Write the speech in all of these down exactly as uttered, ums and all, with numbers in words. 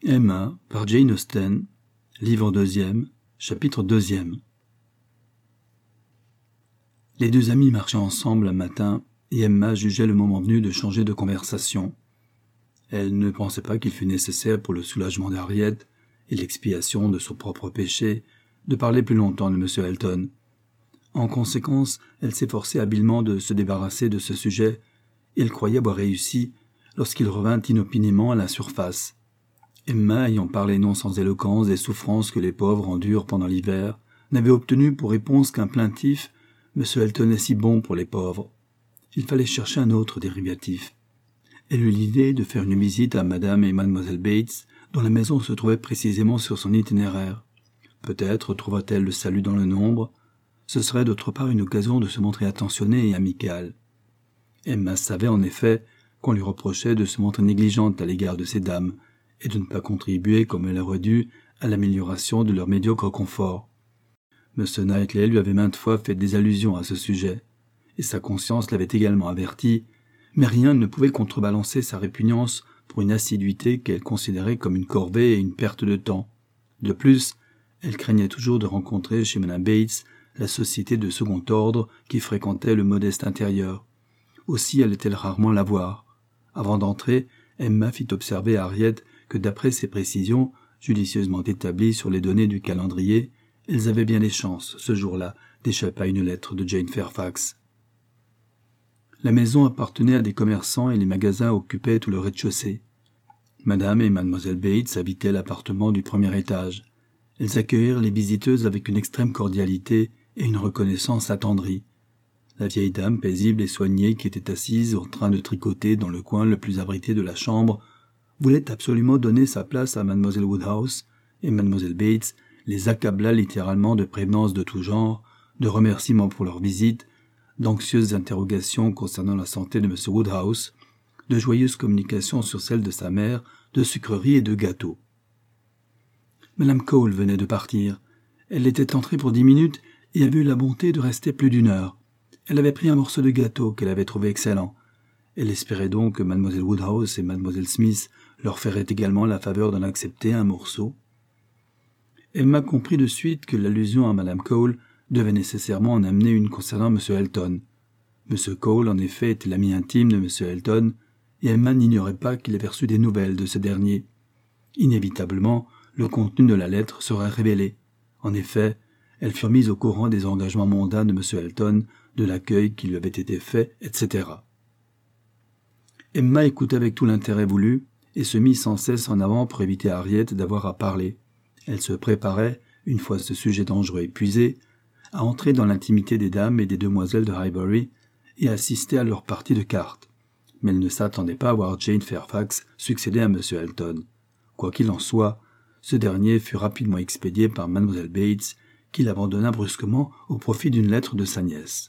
Emma, par Jane Austen, livre deuxième, chapitre deuxième. Les deux amis marchaient ensemble un matin, et Emma jugeait le moment venu de changer de conversation. Elle ne pensait pas qu'il fût nécessaire pour le soulagement d'Harriet et l'expiation de son propre péché de parler plus longtemps de M. Elton. En conséquence, elle s'efforçait habilement de se débarrasser de ce sujet, et elle croyait avoir réussi lorsqu'il revint inopinément à la surface. Emma, ayant parlé non sans éloquence des souffrances que les pauvres endurent pendant l'hiver, n'avait obtenu pour réponse qu'un plaintif « M. Elton est si bon pour les pauvres ». Il fallait chercher un autre dérivatif. Elle eut l'idée de faire une visite à Madame et Mademoiselle Bates, dont la maison se trouvait précisément sur son itinéraire. Peut-être trouva-t-elle le salut dans le nombre. Ce serait d'autre part une occasion de se montrer attentionnée et amicale. Emma savait en effet qu'on lui reprochait de se montrer négligente à l'égard de ces dames, et de ne pas contribuer comme elle aurait dû à l'amélioration de leur médiocre confort. M. Knightley lui avait maintes fois fait des allusions à ce sujet, et sa conscience l'avait également averti, mais rien ne pouvait contrebalancer sa répugnance pour une assiduité qu'elle considérait comme une corvée et une perte de temps. De plus, elle craignait toujours de rencontrer chez Mme Bates la société de second ordre qui fréquentait le modeste intérieur. Aussi allait-elle rarement la voir. Avant d'entrer, Emma fit observer à Harriet que d'après ces précisions, judicieusement établies sur les données du calendrier, elles avaient bien les chances, ce jour-là, d'échapper à une lettre de Jane Fairfax. La maison appartenait à des commerçants et les magasins occupaient tout le rez-de-chaussée. Madame et Mademoiselle Bates habitaient l'appartement du premier étage. Elles accueillirent les visiteuses avec une extrême cordialité et une reconnaissance attendrie. La vieille dame paisible et soignée qui était assise en train de tricoter dans le coin le plus abrité de la chambre voulait absolument donner sa place à Mademoiselle Woodhouse, et Mademoiselle Bates les accabla littéralement de prévenances de tout genre, de remerciements pour leur visite, d'anxieuses interrogations concernant la santé de M. Woodhouse, de joyeuses communications sur celle de sa mère, de sucreries et de gâteaux. Madame Cole venait de partir. Elle était entrée pour dix minutes et avait eu la bonté de rester plus d'une heure. Elle avait pris un morceau de gâteau qu'elle avait trouvé excellent. Elle espérait donc que Mademoiselle Woodhouse et Mademoiselle Smith leur feraient également la faveur d'en accepter un morceau. Emma comprit de suite que l'allusion à Madame Cole devait nécessairement en amener une concernant M. Elton. M. Cole, en effet, était l'ami intime de M. Elton, et Emma n'ignorait pas qu'il avait reçu des nouvelles de ce dernier. Inévitablement, le contenu de la lettre serait révélé. En effet, elles furent mises au courant des engagements mondains de M. Elton, de l'accueil qui lui avait été fait, et cetera. Emma écoutait avec tout l'intérêt voulu, et se mit sans cesse en avant pour éviter à Harriet d'avoir à parler. Elle se préparait, une fois ce sujet dangereux épuisé, à entrer dans l'intimité des dames et des demoiselles de Highbury et à assister à leur partie de cartes. Mais elle ne s'attendait pas à voir Jane Fairfax succéder à M. Elton. Quoi qu'il en soit, ce dernier fut rapidement expédié par Mademoiselle Bates, qui l'abandonna brusquement au profit d'une lettre de sa nièce.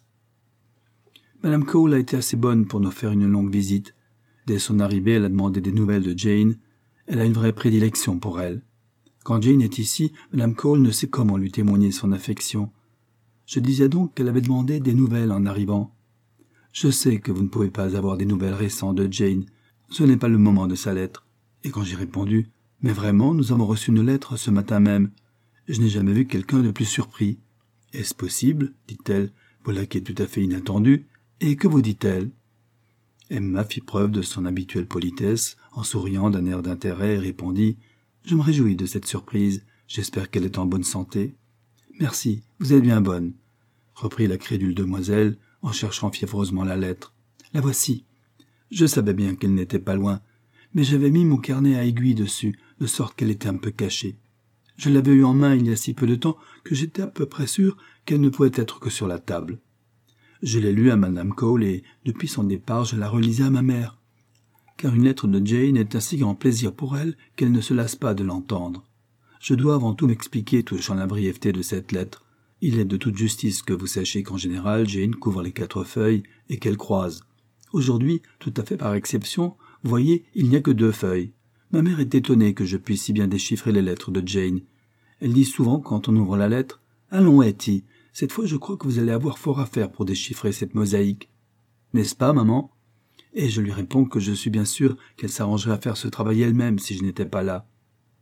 Madame Cole a été assez bonne pour nous faire une longue visite. Dès son arrivée, elle a demandé des nouvelles de Jane. Elle a une vraie prédilection pour elle. Quand Jane est ici, Madame Cole ne sait comment lui témoigner son affection. Je disais donc qu'elle avait demandé des nouvelles en arrivant. Je sais que vous ne pouvez pas avoir des nouvelles récentes de Jane. Ce n'est pas le moment de sa lettre. Et quand j'ai répondu « Mais vraiment, nous avons reçu une lettre ce matin même. Je n'ai jamais vu quelqu'un de plus surpris. »« Est-ce possible ?» dit-elle. Voilà qui est tout à fait inattendu. Et que vous dit-elle ? Emma fit preuve de son habituelle politesse, en souriant d'un air d'intérêt, et répondit « Je me réjouis de cette surprise. J'espère qu'elle est en bonne santé. »« Merci, vous êtes bien bonne, » reprit la crédule demoiselle, en cherchant fiévreusement la lettre. « La voici. Je savais bien qu'elle n'était pas loin, mais j'avais mis mon carnet à aiguille dessus, de sorte qu'elle était un peu cachée. Je l'avais eue en main il y a si peu de temps que j'étais à peu près sûr qu'elle ne pouvait être que sur la table. Je l'ai lue à Madame Cole et, depuis son départ, je la relisais à ma mère. Car une lettre de Jane est un si grand plaisir pour elle qu'elle ne se lasse pas de l'entendre. Je dois avant tout m'expliquer touchant la brièveté de cette lettre. Il est de toute justice que vous sachiez qu'en général, Jane couvre les quatre feuilles et qu'elle croise. Aujourd'hui, tout à fait par exception, vous voyez, il n'y a que deux feuilles. Ma mère est étonnée que je puisse si bien déchiffrer les lettres de Jane. Elle dit souvent quand on ouvre la lettre « Allons, Hetty, cette fois je crois que vous allez avoir fort à faire pour déchiffrer cette mosaïque. N'est-ce pas, maman ?» Et je lui réponds que je suis bien sûr qu'elle s'arrangerait à faire ce travail elle-même si je n'étais pas là.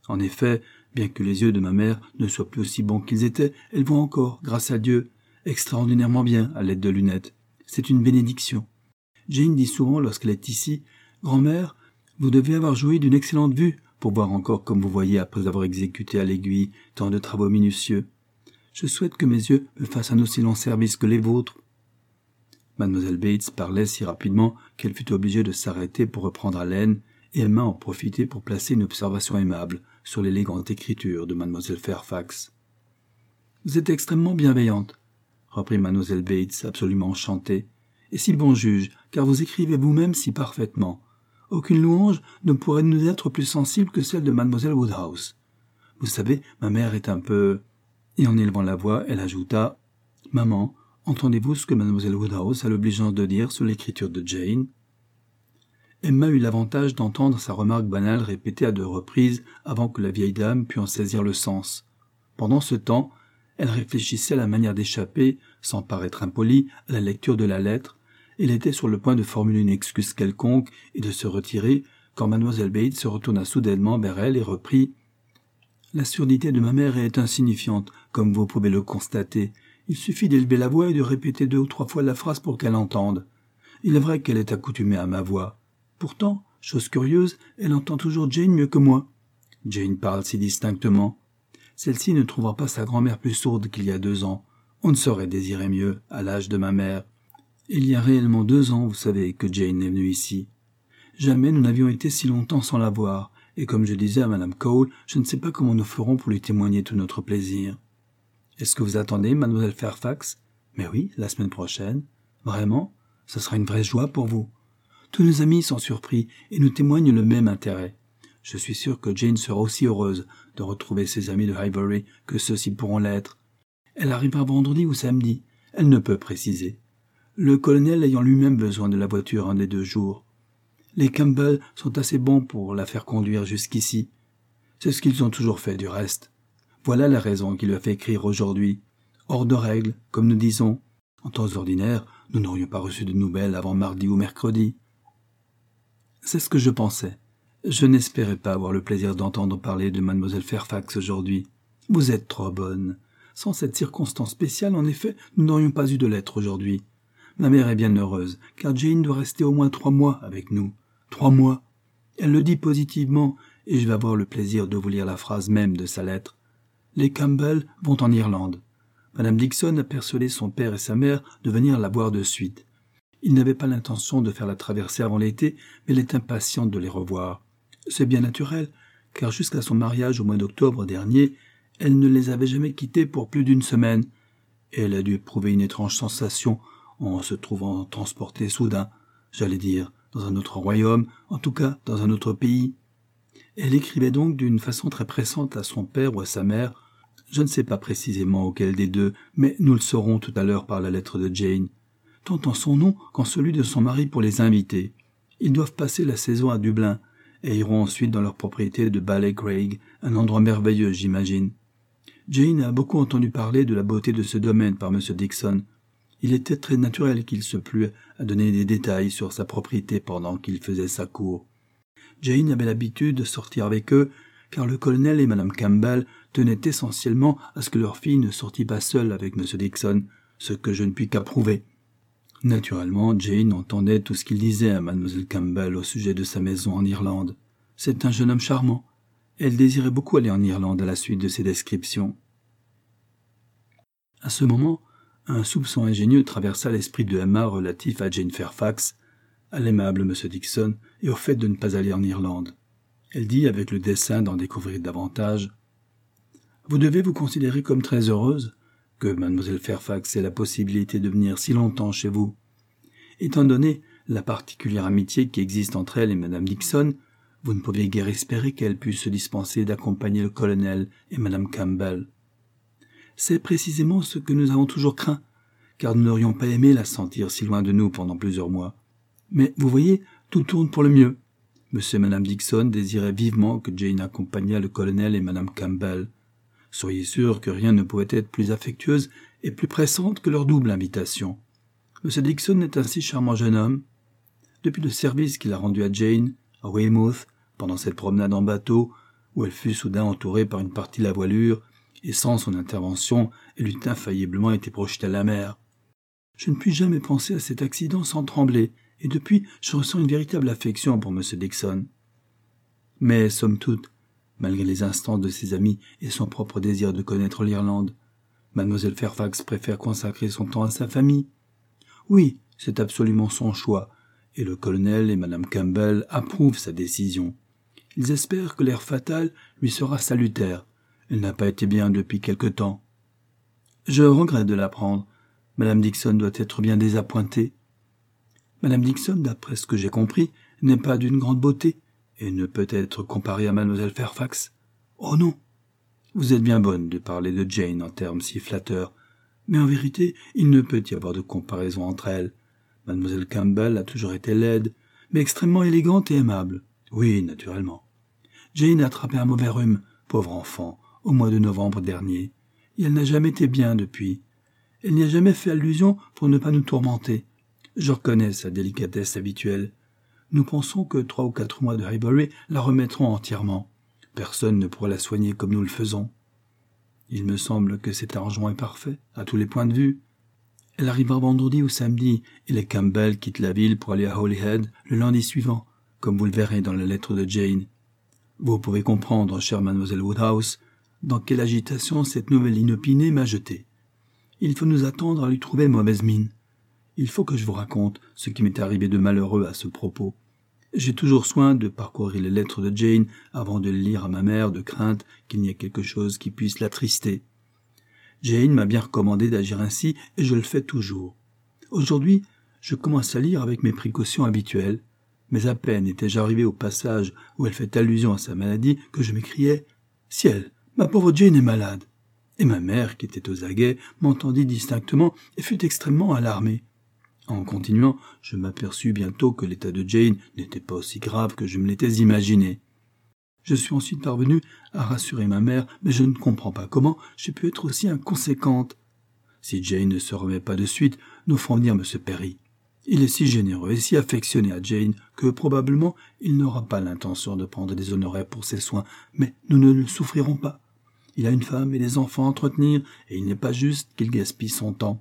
En effet, bien que les yeux de ma mère ne soient plus aussi bons qu'ils étaient, elle voit encore, grâce à Dieu, extraordinairement bien à l'aide de lunettes. C'est une bénédiction. Jane dit souvent lorsqu'elle est ici, « Grand-mère, vous devez avoir joui d'une excellente vue pour voir encore comme vous voyez après avoir exécuté à l'aiguille tant de travaux minutieux. Je souhaite que mes yeux me fassent un aussi long service que les vôtres. » Mademoiselle Bates parlait si rapidement qu'elle fut obligée de s'arrêter pour reprendre haleine, et Emma en profitait pour placer une observation aimable sur l'élégante écriture de Mademoiselle Fairfax. « Vous êtes extrêmement bienveillante, » reprit Mademoiselle Bates, absolument enchantée, « et si bon juge, car vous écrivez vous-même si parfaitement. Aucune louange ne pourrait nous être plus sensible que celle de Mademoiselle Woodhouse. Vous savez, ma mère est un peu... » Et en élevant la voix, elle ajouta, « Maman, entendez-vous ce que Mademoiselle Woodhouse a l'obligeance de dire sur l'écriture de Jane ?» Emma eut l'avantage d'entendre sa remarque banale répétée à deux reprises avant que la vieille dame pût en saisir le sens. Pendant ce temps, elle réfléchissait à la manière d'échapper, sans paraître impolie, à la lecture de la lettre. Elle était sur le point de formuler une excuse quelconque et de se retirer, quand Mademoiselle Bates se retourna soudainement vers elle et reprit « La surdité de ma mère est insignifiante, comme vous pouvez le constater. Il suffit d'élever la voix et de répéter deux ou trois fois la phrase pour qu'elle entende. Il est vrai qu'elle est accoutumée à ma voix. Pourtant, chose curieuse, elle entend toujours Jane mieux que moi. Jane parle si distinctement. Celle-ci ne trouvera pas sa grand-mère plus sourde qu'il y a deux ans. On ne saurait désirer mieux, à l'âge de ma mère. Il y a réellement deux ans, vous savez, que Jane est venue ici. Jamais nous n'avions été si longtemps sans la voir, et comme je disais à Madame Cole, je ne sais pas comment nous ferons pour lui témoigner tout notre plaisir. Est-ce que vous attendez, Mademoiselle Fairfax? Mais oui, la semaine prochaine. Vraiment? Ce sera une vraie joie pour vous. Tous nos amis sont surpris et nous témoignent le même intérêt. Je suis sûr que Jane sera aussi heureuse de retrouver ses amis de Highbury que ceux-ci pourront l'être. Elle arrivera vendredi ou samedi. Elle ne peut préciser. Le colonel ayant lui-même besoin de la voiture un des deux jours. Les Campbell sont assez bons pour la faire conduire jusqu'ici. C'est ce qu'ils ont toujours fait du reste. Voilà la raison qui lui a fait écrire aujourd'hui. Hors de règle, comme nous disons. En temps ordinaire, nous n'aurions pas reçu de nouvelles avant mardi ou mercredi. C'est ce que je pensais. Je n'espérais pas avoir le plaisir d'entendre parler de Mademoiselle Fairfax aujourd'hui. Vous êtes trop bonne. Sans cette circonstance spéciale, en effet, nous n'aurions pas eu de lettre aujourd'hui. Ma mère est bien heureuse, car Jane doit rester au moins trois mois avec nous. Trois mois. Elle le dit positivement, et je vais avoir le plaisir de vous lire la phrase même de sa lettre. Les Campbell vont en Irlande. Madame Dixon a persuadé son père et sa mère de venir la voir de suite. Il n'avait pas l'intention de faire la traversée avant l'été, mais elle est impatiente de les revoir. C'est bien naturel, car jusqu'à son mariage au mois d'octobre dernier, elle ne les avait jamais quittés pour plus d'une semaine, et elle a dû éprouver une étrange sensation en se trouvant transportée soudain, j'allais dire, dans un autre royaume, en tout cas dans un autre pays. Elle écrivait donc d'une façon très pressante à son père ou à sa mère, je ne sais pas précisément auquel des deux, mais nous le saurons tout à l'heure par la lettre de Jane, tant en son nom qu'en celui de son mari pour les inviter. Ils doivent passer la saison à Dublin, et iront ensuite dans leur propriété de Ballycraig, un endroit merveilleux, j'imagine. Jane a beaucoup entendu parler de la beauté de ce domaine par M. Dixon. Il était très naturel qu'il se plût à donner des détails sur sa propriété pendant qu'il faisait sa cour. Jane avait l'habitude de sortir avec eux, car le colonel et Madame Campbell tenaient essentiellement à ce que leur fille ne sortît pas seule avec M. Dixon, ce que je ne puis qu'approuver. Naturellement, Jane entendait tout ce qu'il disait à Mademoiselle Campbell au sujet de sa maison en Irlande. C'est un jeune homme charmant. Elle désirait beaucoup aller en Irlande à la suite de ses descriptions. À ce moment, un soupçon ingénieux traversa l'esprit de Emma relatif à Jane Fairfax, à l'aimable M. Dixon et au fait de ne pas aller en Irlande. Elle dit, avec le dessein d'en découvrir davantage, « Vous devez vous considérer comme très heureuse que Mademoiselle Fairfax ait la possibilité de venir si longtemps chez vous. Étant donné la particulière amitié qui existe entre elle et Madame Dixon, vous ne pouviez guère espérer qu'elle puisse se dispenser d'accompagner le colonel et Madame Campbell. C'est précisément ce que nous avons toujours craint, car nous n'aurions pas aimé la sentir si loin de nous pendant plusieurs mois. Mais vous voyez, tout tourne pour le mieux. Monsieur et Madame Dixon désiraient vivement que Jane accompagnât le colonel et Madame Campbell. Soyez sûr que rien ne pouvait être plus affectueuse et plus pressante que leur double invitation. Monsieur Dixon est un si charmant jeune homme. Depuis le service qu'il a rendu à Jane, à Weymouth, pendant cette promenade en bateau, où elle fut soudain entourée par une partie de la voilure, et sans son intervention, elle eût infailliblement été projetée à la mer. Je ne puis jamais penser à cet accident sans trembler, et depuis, je ressens une véritable affection pour M. Dixon. Mais, somme toute, malgré les instances de ses amis et son propre désir de connaître l'Irlande, Mademoiselle Fairfax préfère consacrer son temps à sa famille. Oui, c'est absolument son choix, et le colonel et Madame Campbell approuvent sa décision. Ils espèrent que l'air fatal lui sera salutaire. Elle n'a pas été bien depuis quelque temps. Je regrette de l'apprendre. Madame Dixon doit être bien désappointée. Madame Dixon, d'après ce que j'ai compris, n'est pas d'une grande beauté, et ne peut être comparée à Mademoiselle Fairfax. Oh non! Vous êtes bien bonne de parler de Jane en termes si flatteurs, mais en vérité, il ne peut y avoir de comparaison entre elles. Mademoiselle Campbell a toujours été laide, mais extrêmement élégante et aimable. Oui, naturellement. Jane a attrapé un mauvais rhume, pauvre enfant, au mois de novembre dernier, et elle n'a jamais été bien depuis. Elle n'y a jamais fait allusion pour ne pas nous tourmenter. Je reconnais sa délicatesse habituelle. Nous pensons que trois ou quatre mois de Highbury la remettront entièrement. Personne ne pourra la soigner comme nous le faisons. Il me semble que cet arrangement est parfait, à tous les points de vue. Elle arrivera vendredi ou samedi, et les Campbell quittent la ville pour aller à Holyhead le lundi suivant, comme vous le verrez dans la lettre de Jane. Vous pouvez comprendre, chère mademoiselle Woodhouse, dans quelle agitation cette nouvelle inopinée m'a jeté. Il faut nous attendre à lui trouver mauvaise mine. Il faut que je vous raconte ce qui m'est arrivé de malheureux à ce propos. J'ai toujours soin de parcourir les lettres de Jane avant de les lire à ma mère, de crainte qu'il n'y ait quelque chose qui puisse l'attrister. Jane m'a bien recommandé d'agir ainsi, et je le fais toujours. Aujourd'hui, je commence à lire avec mes précautions habituelles, mais à peine étais-je arrivé au passage où elle fait allusion à sa maladie que je m'écriai « Ciel, ma pauvre Jane est malade !» Et ma mère, qui était aux aguets, m'entendit distinctement et fut extrêmement alarmée. En continuant, je m'aperçus bientôt que l'état de Jane n'était pas aussi grave que je me l'étais imaginé. Je suis ensuite parvenu à rassurer ma mère, mais je ne comprends pas comment j'ai pu être aussi inconséquente. Si Jane ne se remet pas de suite, nous ferons venir M. Perry. Il est si généreux et si affectionné à Jane que probablement il n'aura pas l'intention de prendre des honoraires pour ses soins, mais nous ne le souffrirons pas. Il a une femme et des enfants à entretenir, et il n'est pas juste qu'il gaspille son temps.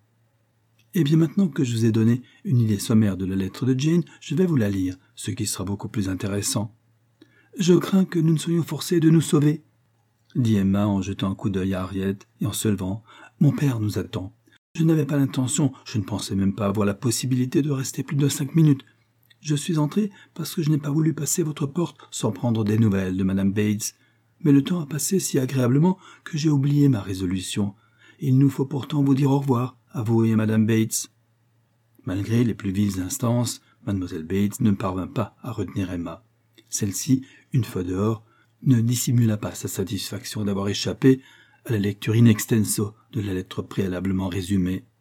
Eh bien, maintenant que je vous ai donné une idée sommaire de la lettre de Jane, je vais vous la lire, ce qui sera beaucoup plus intéressant. « Je crains que nous ne soyons forcés de nous sauver, » dit Emma en jetant un coup d'œil à Harriet et en se levant. « Mon père nous attend. Je n'avais pas l'intention, je ne pensais même pas avoir la possibilité de rester plus de cinq minutes. Je suis entré parce que je n'ai pas voulu passer votre porte sans prendre des nouvelles de Madame Bates. Mais le temps a passé si agréablement que j'ai oublié ma résolution. Il nous faut pourtant vous dire au revoir, à vous et à Madame Bates. » Malgré les plus vives instances, Mademoiselle Bates ne parvint pas à retenir Emma. Celle-ci, une fois dehors, ne dissimula pas sa satisfaction d'avoir échappé à la lecture in extenso de la lettre préalablement résumée.